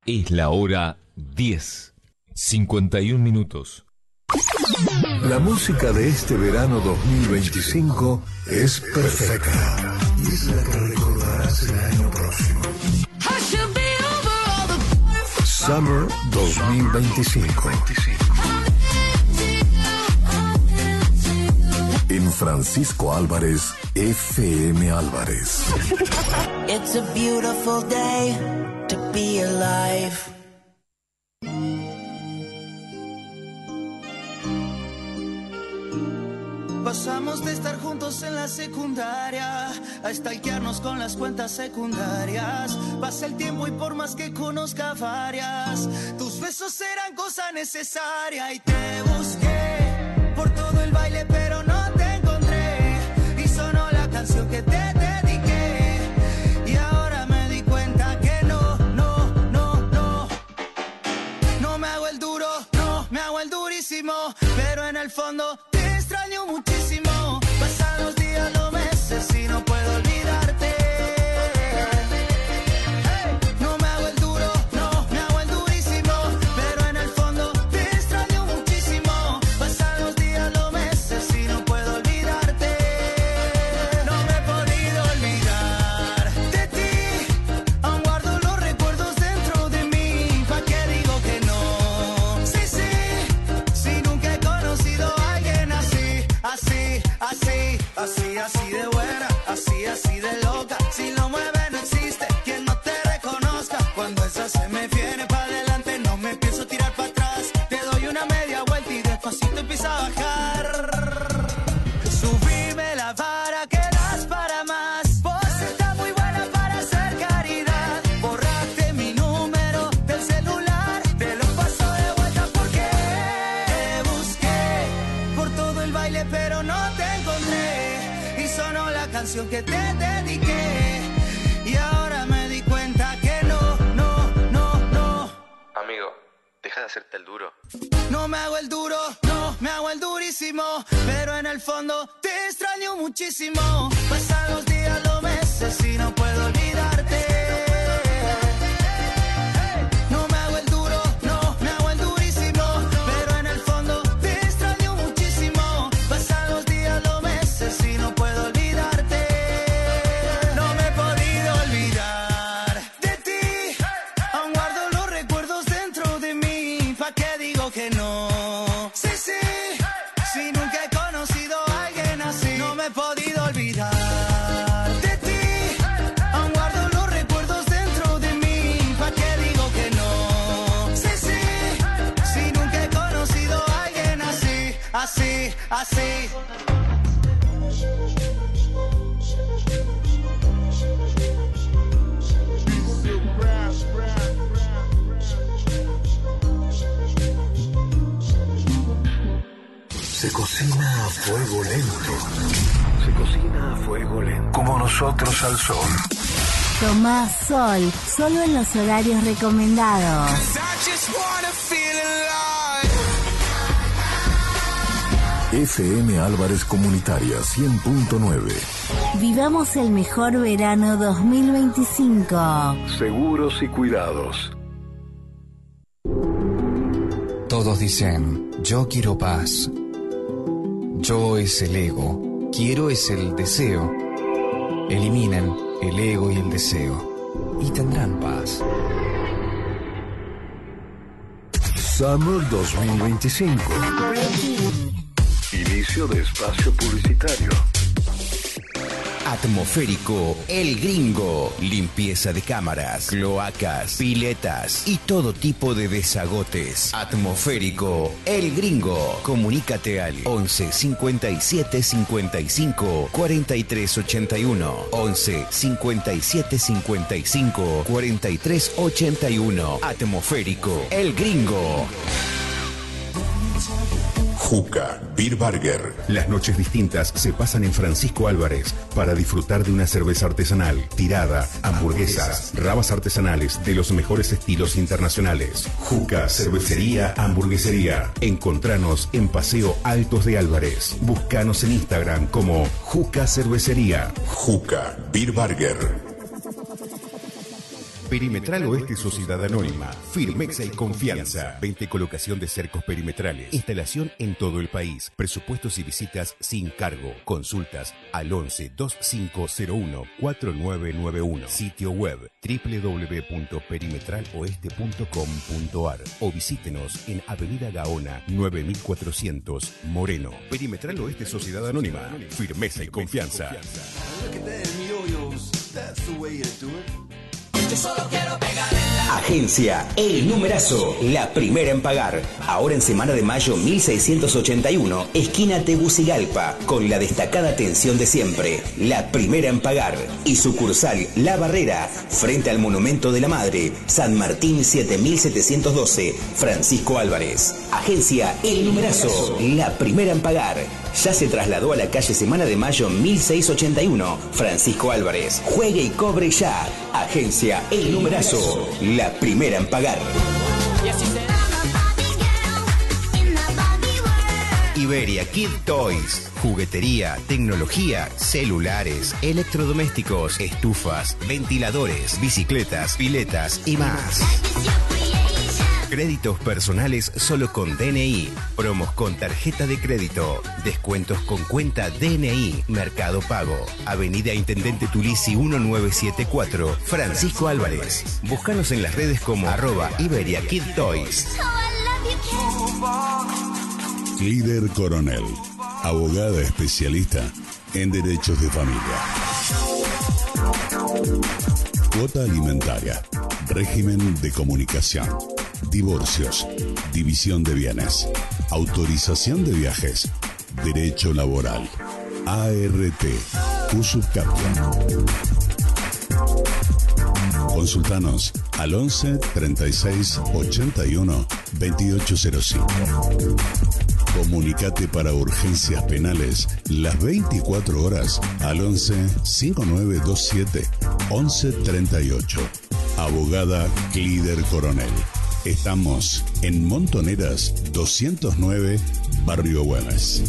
Es la hora 10:51. La música de este verano 2025 es perfecta. Y es la que recordarás el año próximo. Summer 2025. En Francisco Álvarez, FM Álvarez. It's a beautiful day to be alive. Pasamos de estar juntos en la secundaria a stalkearnos con las cuentas secundarias. Pasa el tiempo y por más que conozca varias, tus besos eran cosa necesaria. Y te busqué por todo el baile pero no te encontré. Y sonó la canción que te dediqué. Y ahora me di cuenta que no me hago el duro, no me hago el durísimo. Pero en el fondo te extraño muchísimo. Pasan los días, los meses y no puedo olvidarte. Hey, no me hago el duro, no me hago el durísimo. Pero en el fondo te extraño muchísimo. Pasan los días, los meses y no puedo olvidarte. No me he podido olvidar de ti. Aún guardo los recuerdos dentro de mí. ¿Pa' qué digo que no? Sí, si nunca he conocido a alguien así, así de buena, así de loca. Si lo mueve no existe quien no te reconozca. Cuando esa se me viene pa' adelante no me pienso tirar para atrás. Te doy una media vuelta y despacito empieza a bajar. Subime la vara que das para más. Vos estás muy buena para hacer caridad. Borraste mi número del celular, te lo paso de vuelta porque te busqué por todo el baile pero no te encontré. Y sonó la canción que te dediqué. Y ahora me di cuenta que no. Amigo, deja de hacerte el duro. No me hago el duro, no me hago el durísimo. Pero en el fondo te extraño muchísimo. Pasan los días, los meses y no puedo olvidarte. No me hago el duro, no me hago el durísimo. Pero en el fondo te extraño muchísimo. Pasan los días, los meses y no puedo olvidarte. No me he podido olvidar de ti. Aún guardo los recuerdos dentro de mí. ¿Pa' qué digo que no? Sí, si nunca he conocido a alguien así. No me he podido olvidar de ti. Aún guardo los recuerdos dentro de mí. ¿Pa' qué digo que no? Sí, si nunca he conocido a alguien así. Se cocina a fuego lento. Como nosotros al sol. Tomá sol, solo en los horarios recomendados. FM Álvarez Comunitaria 100.9. Vivamos el mejor verano 2025. Seguros y cuidados. Todos dicen, yo quiero paz. Yo es el ego, quiero es el deseo. Eliminen el ego y el deseo y tendrán paz. Summer 2025. Inicio de espacio publicitario. Atmosférico, El Gringo. Limpieza de cámaras, cloacas, piletas y todo tipo de desagotes. Atmosférico, El Gringo. Comunícate al 11 57 55 43 81. 11 57 55 43 81. Atmosférico, El Gringo. Juca Beer Burger. Las noches distintas se pasan en Francisco Álvarez para disfrutar de una cerveza artesanal, tirada, hamburguesas, rabas artesanales de los mejores estilos internacionales. Juca Cervecería Hamburguesería. Encontranos en Paseo Altos de Álvarez. Búscanos en Instagram como Juca Cervecería. Juca Beer Burger. Perimetral Oeste Sociedad Anónima. Firmeza y confianza. 20 colocación de cercos perimetrales. Instalación en todo el país. Presupuestos y visitas sin cargo. Consultas al 11 2501 4991. Sitio web www.perimetraloeste.com.ar o visítenos en Avenida Gaona 9400 Moreno. Perimetral Oeste Sociedad Anónima. Firmeza y confianza. Agencia El Numerazo, la primera en pagar. Ahora en Semana de Mayo 1681, esquina Tegucigalpa, con la destacada atención de siempre. La primera en pagar. Y sucursal La Barrera, frente al Monumento de la Madre, San Martín 7712, Francisco Álvarez. Agencia El Numerazo, la primera en pagar. Ya se trasladó a la calle Semana de Mayo 1681, Francisco Álvarez. Juegue y cobre ya. Agencia El Numerazo, la primera en pagar. Iberia Kid Toys. Juguetería, tecnología, celulares, electrodomésticos, estufas, ventiladores, bicicletas, piletas y más. Créditos personales solo con DNI. Promos con tarjeta de crédito. Descuentos con cuenta DNI. Mercado Pago. Avenida Intendente Tulisi 1974. Francisco Álvarez. Búscanos en las redes como @Iberia Kid Toys. Líder Coronel. Abogada especialista en derechos de familia. Cuota alimentaria. Régimen de comunicación. Divorcios, división de bienes, autorización de viajes, derecho laboral, ART, Usubcapia. Consultanos al 11 36 81 2805. Comunicate para urgencias penales las 24 horas al 11 5927 1138. Abogada Líder Coronel. Estamos en Montoneras 209, Barrio Güemes.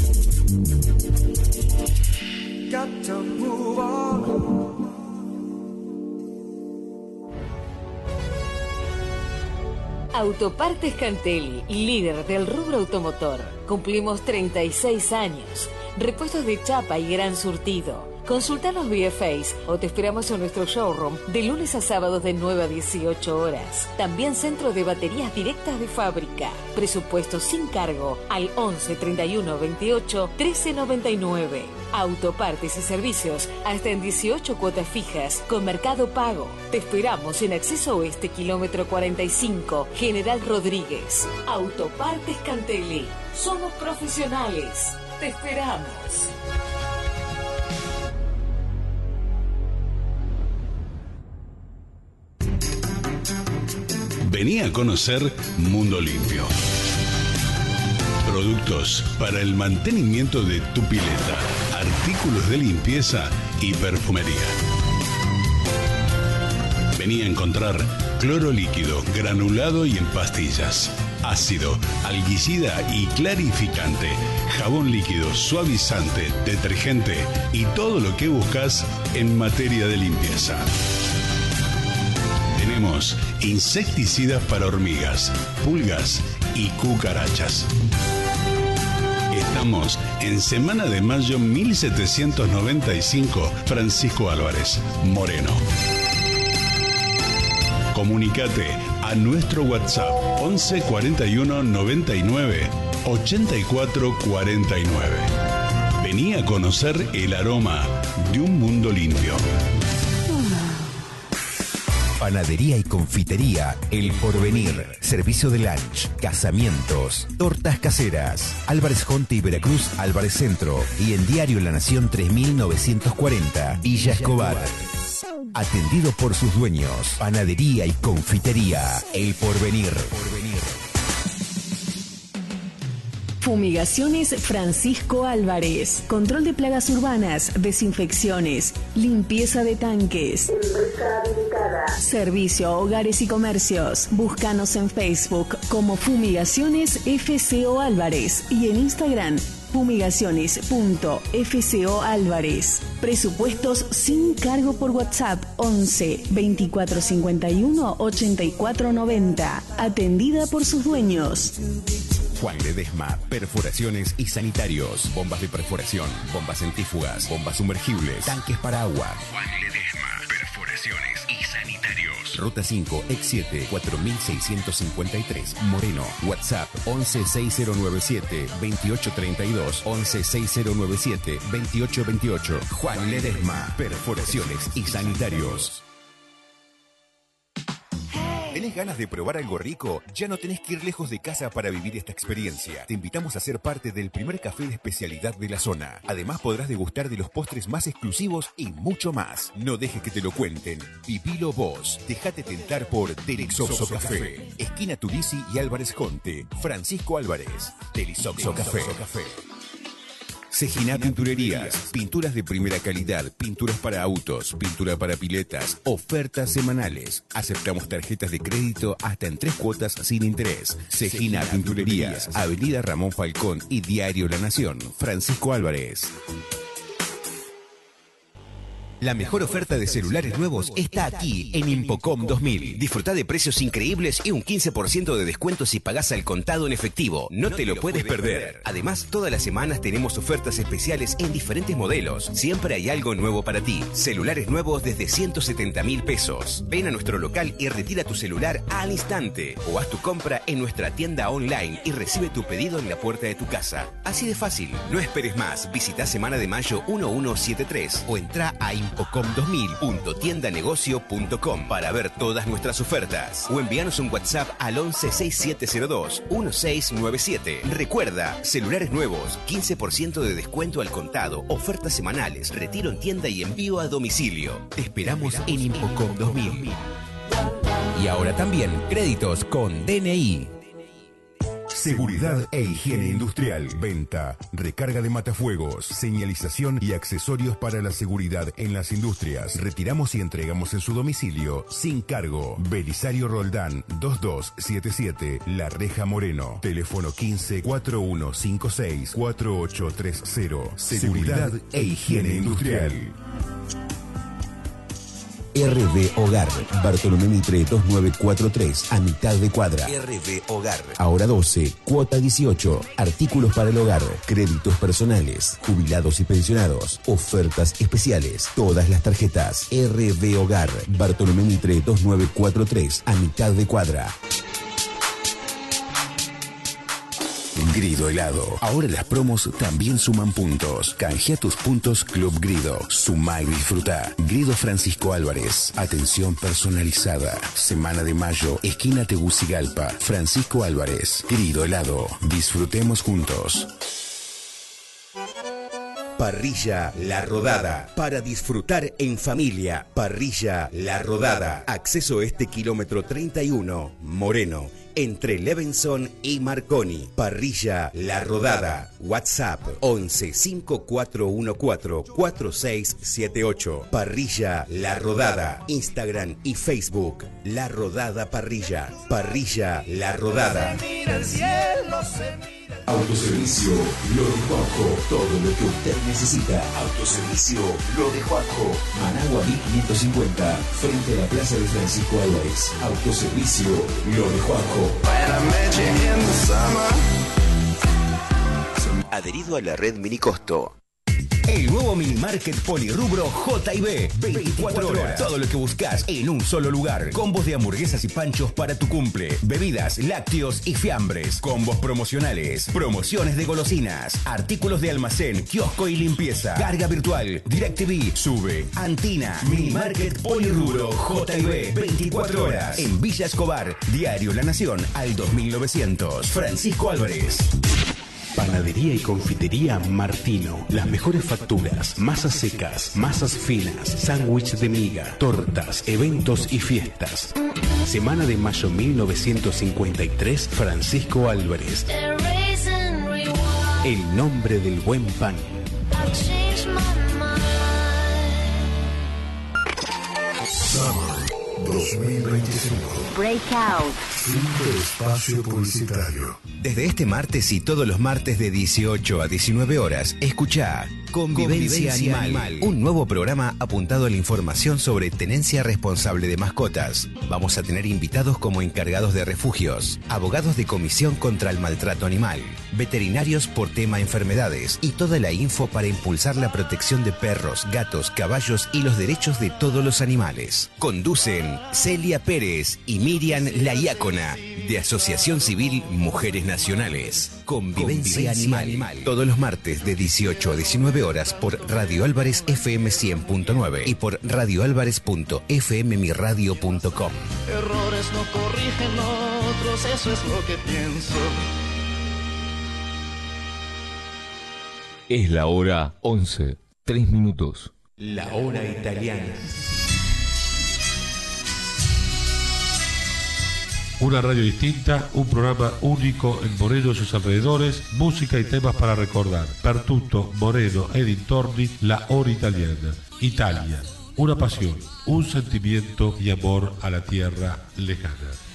Autopartes Cantelli, líder del rubro automotor. Cumplimos 36 años. Repuestos de chapa y gran surtido. Consultanos vía Face o te esperamos en nuestro showroom de lunes a sábados de 9 a 18 horas. También centro de baterías directas de fábrica. Presupuesto sin cargo al 11 31 28 13 99. Autopartes y servicios hasta en 18 cuotas fijas con Mercado Pago. Te esperamos en Acceso Oeste, kilómetro 45, General Rodríguez. Autopartes Cantelli. Somos profesionales. Te esperamos. Vení a conocer Mundo Limpio. Productos para el mantenimiento de tu pileta, artículos de limpieza y perfumería. Vení a encontrar cloro líquido, granulado y en pastillas, ácido, algicida y clarificante, jabón líquido, suavizante, detergente y todo lo que buscas en materia de limpieza. Tenemos insecticidas para hormigas, pulgas y cucarachas. Estamos en Semana de Mayo 1795, Francisco Álvarez, Moreno. Comunicate a nuestro WhatsApp 11 41 99 84 49. Vení a conocer el aroma de un mundo limpio. Panadería y confitería El Porvenir. Servicio de lunch, casamientos, tortas caseras. Álvarez Jonte y Veracruz, Álvarez Centro. Y en Diario La Nación 3940, Villa Escobar. Atendido por sus dueños. Panadería y confitería El Porvenir. Fumigaciones Francisco Álvarez. Control de plagas urbanas, desinfecciones, limpieza de tanques. Servicio a hogares y comercios. Búscanos en Facebook como Fumigaciones FCO Álvarez y en Instagram Fumigaciones.FCO Álvarez. Presupuestos sin cargo por WhatsApp 11 24 51 84 90. Atendida por sus dueños. Juan Ledesma, perforaciones y sanitarios, bombas de perforación, bombas centrífugas, bombas sumergibles, tanques para agua. Juan Ledesma, perforaciones y sanitarios. Ruta 5, X7, 4653, Moreno. WhatsApp 116097 2832, 116097 2828. Juan Ledesma, perforaciones y sanitarios. ¿Tenés ganas de probar algo rico? Ya no tenés que ir lejos de casa para vivir esta experiencia. Te invitamos a ser parte del primer café de especialidad de la zona. Además podrás degustar de los postres más exclusivos y mucho más. No dejes que te lo cuenten. Vivilo vos. Dejate tentar por Telixoxo Café. Esquina Tulisi y Álvarez Conte. Francisco Álvarez. Telixoxo Café. Sejiná Pinturerías, pinturas de primera calidad, pinturas para autos, pintura para piletas, ofertas semanales. Aceptamos tarjetas de crédito hasta en 3 cuotas sin interés. Sejiná Pinturerías, Avenida Ramón Falcón y Diario La Nación. Francisco Álvarez. La mejor oferta de celulares nuevos está aquí en Impocom 2000. Disfruta de precios increíbles y un 15% de descuento si pagás al contado en efectivo. No te lo puedes perder. Además, todas las semanas tenemos ofertas especiales en diferentes modelos. Siempre hay algo nuevo para ti. Celulares nuevos desde 170.000 pesos. Ven a nuestro local y retira tu celular al instante. O haz tu compra en nuestra tienda online y recibe tu pedido en la puerta de tu casa. Así de fácil. No esperes más. Visita Semana de Mayo 1173 o entra a impocom2000.tiendanegocio.com para ver todas nuestras ofertas o envíanos un WhatsApp al 116702-1697. Recuerda, celulares nuevos, 15% de descuento al contado, ofertas semanales, retiro en tienda y envío a domicilio. Te esperamos en Impocom 2000. Y ahora también créditos con DNI. Seguridad e higiene industrial. Venta, recarga de matafuegos, señalización y accesorios para la seguridad en las industrias. Retiramos y entregamos en su domicilio sin cargo. Belisario Roldán 2277 La Reja Moreno. Teléfono 15 4156 4830. Seguridad e higiene industrial. RB Hogar, Bartolomé Mitre 2943, a mitad de cuadra. RB Hogar. Ahora 12, cuota 18. Artículos para el hogar, créditos personales, jubilados y pensionados, ofertas especiales, todas las tarjetas. RB Hogar, Bartolomé Mitre 2943, a mitad de cuadra. Grido Helado. Ahora las promos también suman puntos. Canjea tus puntos Club Grido. Sumá y disfruta. Grido Francisco Álvarez. Atención personalizada. Semana de Mayo. Esquina Tegucigalpa. Francisco Álvarez. Grido Helado. Disfrutemos juntos. Parrilla La Rodada, para disfrutar en familia. Parrilla La Rodada, acceso este kilómetro 31, Moreno, entre Levenson y Marconi. Parrilla La Rodada, WhatsApp 11 5414 4678. Parrilla La Rodada, Instagram y Facebook La Rodada Parrilla. Parrilla La Rodada. Autoservicio Lo de Juaco, todo lo que usted necesita. Autoservicio Lo de Juaco, Managua 1550, frente a la Plaza de Francisco Álvarez. Autoservicio Lo de Juaco. Adherido a la red Minicosto. El nuevo mini market polirrubro J&B. 24 horas. Todo lo que buscas en un solo lugar. Combos de hamburguesas y panchos para tu cumple. Bebidas, lácteos y fiambres. Combos promocionales. Promociones de golosinas. Artículos de almacén, kiosco y limpieza. Carga virtual. DirecTV. Sube. Antina. Mini market polirrubro J&B. 24 horas. En Villa Escobar. Diario La Nación al 2900. Francisco Álvarez. Panadería y confitería Martino. Las mejores facturas, masas secas, masas finas, sándwich de miga, tortas, eventos y fiestas. Semana de Mayo 1953, Francisco Álvarez. El nombre del buen pan. Summer 2025. Breakout. Fin de espacio publicitario. Desde este martes y todos los martes de 18 a 19 horas, escuchá Convivencia Animal, un nuevo programa apuntado a la información sobre tenencia responsable de mascotas. Vamos a tener invitados como encargados de refugios, abogados de comisión contra el maltrato animal, veterinarios por tema enfermedades y toda la info para impulsar la protección de perros, gatos, caballos y los derechos de todos los animales. Conducen Celia Pérez y Miriam La Iácona, de Asociación Civil Mujeres Nacionales. Convivencia Animal. Todos los martes de 18 a 19 horas por Radio Álvarez FM 100.9 y por radioalvarez.fmmiradio.com. Errores no corrigen otros, eso es lo que pienso. Es la hora 11, 3 minutos. La hora italiana. Una radio distinta, un programa único en Moreno y sus alrededores, música y temas para recordar. Per tutto Moreno e dintorni, la hora italiana. Italia, una pasión, un sentimiento y amor a la tierra lejana.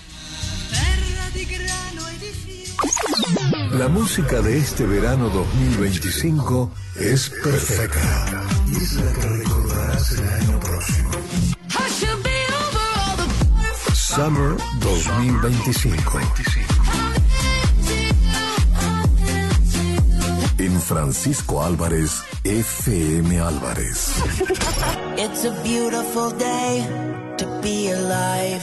La música de este verano 2025 es perfecta. Y es la que recordarás el año próximo. Summer 2025. En Francisco Álvarez, FM Álvarez. It's a beautiful day to be alive.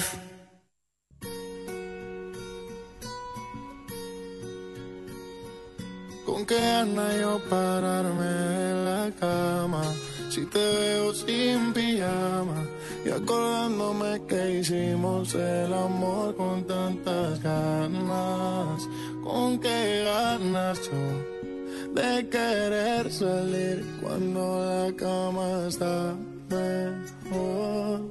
Con qué gana yo pararme en la cama si te veo sin pijama y acordándome que hicimos el amor con tantas ganas. Con qué ganas yo de querer salir cuando la cama está mejor.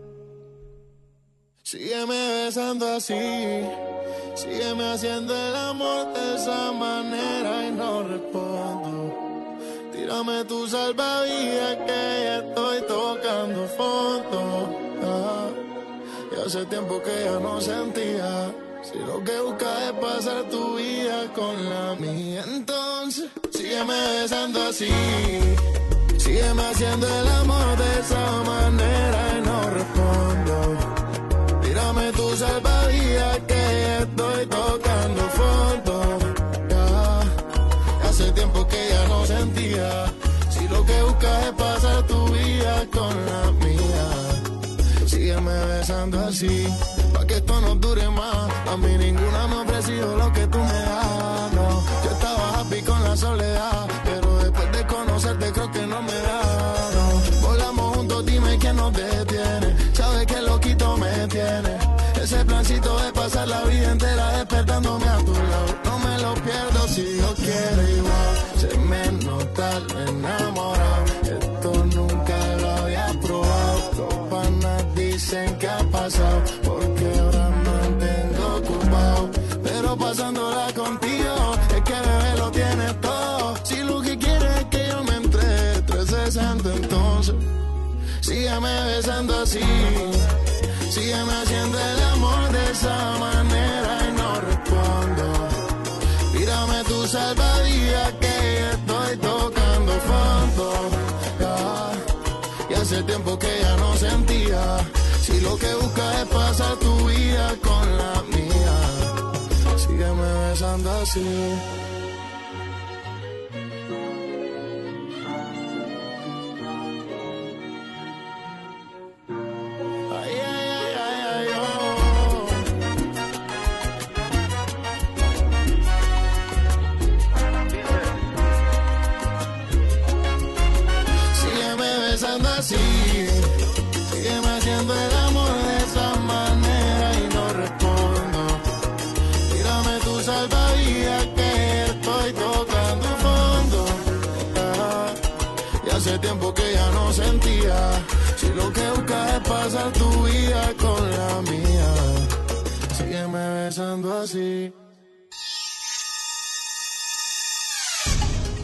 Sígueme besando así, sígueme haciendo el amor de esa manera y no respondo. Tírame tu salvavidas que ya estoy tocando fondo. Y hace tiempo que ya no sentía, si lo que buscas es pasar tu vida con la mía, entonces sígueme besando así, sígueme haciendo el amor de esa manera y no respondo. Tírame tu salvavidas que ya estoy tocando fondo. Hace tiempo que ya no sentía, si lo que buscas es pasar tu vida con la mía. Sígueme besando así, pa' que esto no dure más. A mí ninguna me ha ofrecido lo que tú me das, no. Yo estaba happy con la soledad, pero después de conocerte creo que no me da, no. Volamos juntos, dime quién nos detiene. Sabes que loquito me tiene. Ese plancito de pasar la vida entera despertándome a tu lado. No me lo pierdo si Dios quiere igual. Se me nota lo enamorado. Esto nunca lo había probado. Los panas dicen que ha pasado, porque ahora me mantengo ocupado. Pero pasándola contigo, es que bebé lo tienes todo. Si lo que quieres es que yo me entre 360, entonces sígueme besando así, sígueme haciendo el amor de esa manera y no respondo. Tírame tu salvavidas que ya estoy tocando fondo. Y hace tiempo que ya no sentía, si lo que buscas es pasar tu vida con la mía. Sígueme besando así. Sígueme haciendo el amor de esa manera y no respondo. Tírame tu salvavidas que estoy tocando fondo. Y hace tiempo que ya no sentía, si lo que buscas es pasar tu vida con la mía. Sígueme besando así.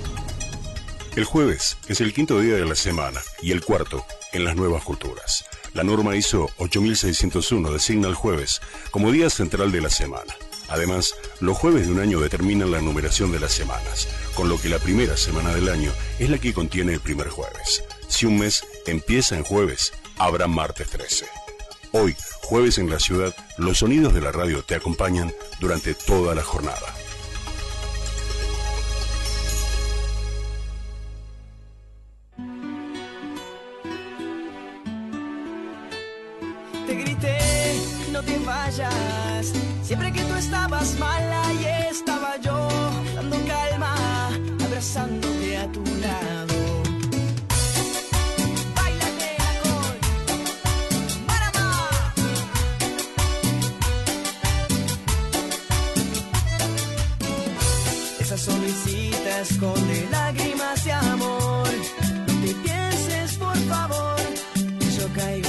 El jueves es el quinto día de la semana y el cuarto en las nuevas culturas. La norma ISO 8601 designa el jueves como día central de la semana. Además, los jueves de un año determinan la numeración de las semanas, con lo que la primera semana del año es la que contiene el primer jueves. Si un mes empieza en jueves, habrá martes 13. Hoy, jueves en la ciudad, los sonidos de la radio te acompañan durante toda la jornada. Te grité, no te vayas. Siempre que tú estabas mala, ahí estaba yo, dando calma, abrazándote a tu lado. Báilate con Marama. Esa sonrisita esconde lágrimas de amor. No te pienses, por favor, que yo caigo.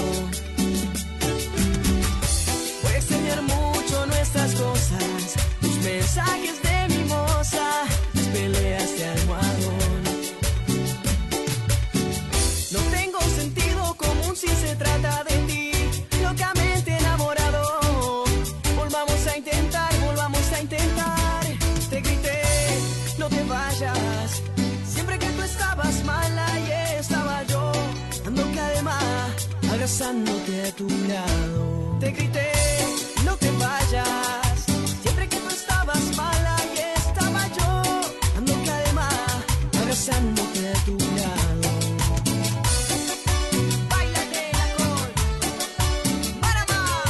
Mucho nuestras cosas, tus mensajes de mimosa, las peleas de almohadón. No tengo sentido común si se trata de ti, locamente enamorado. Volvamos a intentar, volvamos a intentar. Te grité, no te vayas. Siempre que tú estabas mala, y estaba yo, dando calma, abrazándote a tu lado. Te grité, no te vayas. Siempre que tú estabas mala, y estaba yo, dando calma, abrazándote a tu lado. Báilatela con Marama.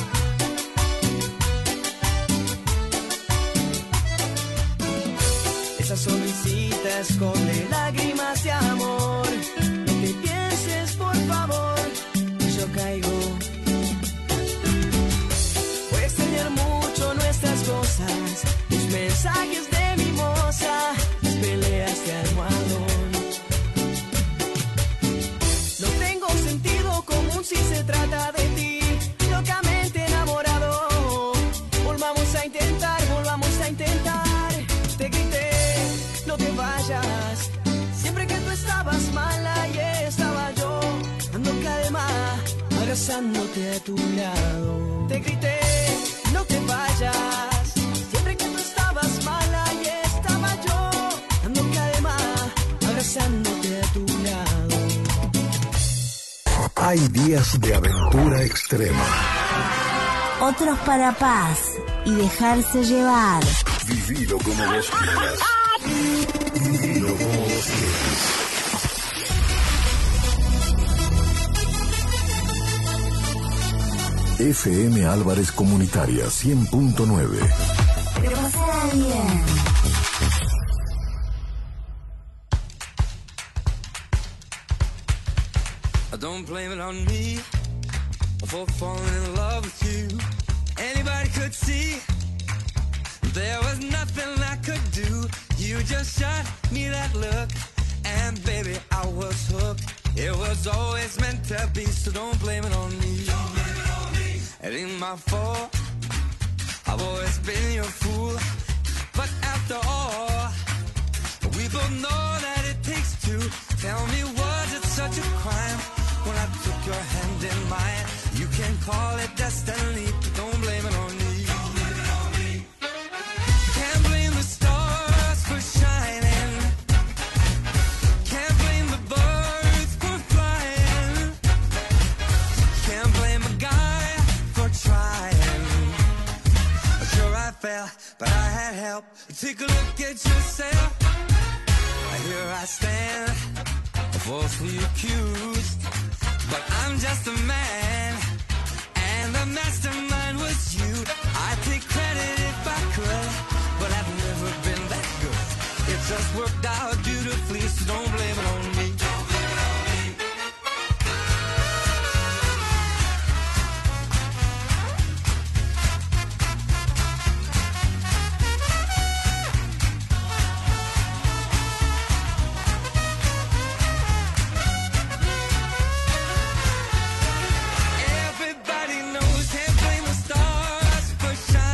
Esa sonrisita esconde lágrimas de amor. No te pienses, por favor, que yo caigo. Mucho nuestras cosas, tus mensajes de mimosa, las peleas de almohadón. No tengo sentido común si se trata de ti, locamente enamorado. Volvamos a intentar, volvamos a intentar. Te grité, no te vayas. Siempre que tú estabas mala, y estaba yo, dando calma, abrazándote a tu lado. Te grité, no te vayas. Siempre que tú estabas mala, y estaba yo, dando calma, abrazándote a tu lado. Hay días de aventura extrema. Otros para paz y dejarse llevar. Vivilo como vos quieras. Vivilo como vos quieras. FM Álvarez Comunitaria 100.9. Pero pasará bien. Don't blame it on me for falling in love with you. Anybody could see there was nothing I could do. You just shot me that look, and baby, I was hooked. It was always meant to be, so don't blame it on me. Don't blame it on me. It ain't my fault. I've always been your fool. But after all, we both know that it takes two. Tell me, was it such a crime when I took your hand in mine? You can call it destiny, but don't blame it on me. Don't blame it on me. Can't blame the stars for shining. Can't blame the birds for flying. Can't blame a guy for trying. Sure I fell, but I had help. Take a look at yourself. Here I stand, falsely accused, but I'm just a man, and the mastermind was you. I'd take credit if I could, but I've never been that good. It just worked out beautifully, so don't blame it on me. Don't blame it on me. Everybody knows, can't blame the stars for shining.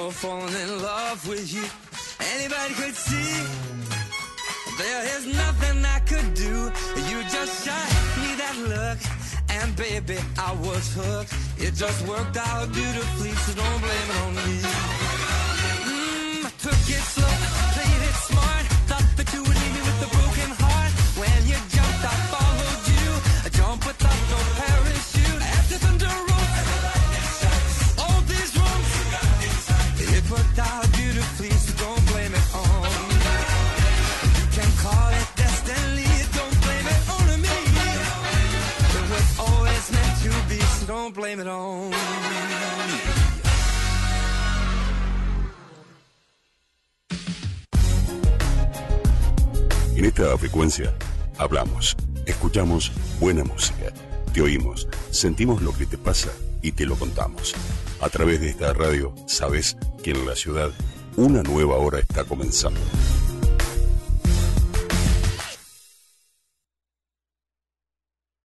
for falling in love with you. Anybody could see there is nothing I could do. You just shot me that look, and baby, I was hooked. It just worked out beautifully, so don't blame it on me. I took it slow, played it smart. Thought that you would leave me with a broken heart. When you jumped, I followed you. I jumped without no parachute. After thunder rolls, all these wrongs, it worked out beautifully, so don't blame it on me. You can call it destiny, don't blame it on me. It was always meant to be, so don't blame it on me. En esta frecuencia hablamos, escuchamos buena música, te oímos, sentimos lo que te pasa y te lo contamos. A través de esta radio sabes que en la ciudad una nueva hora está comenzando.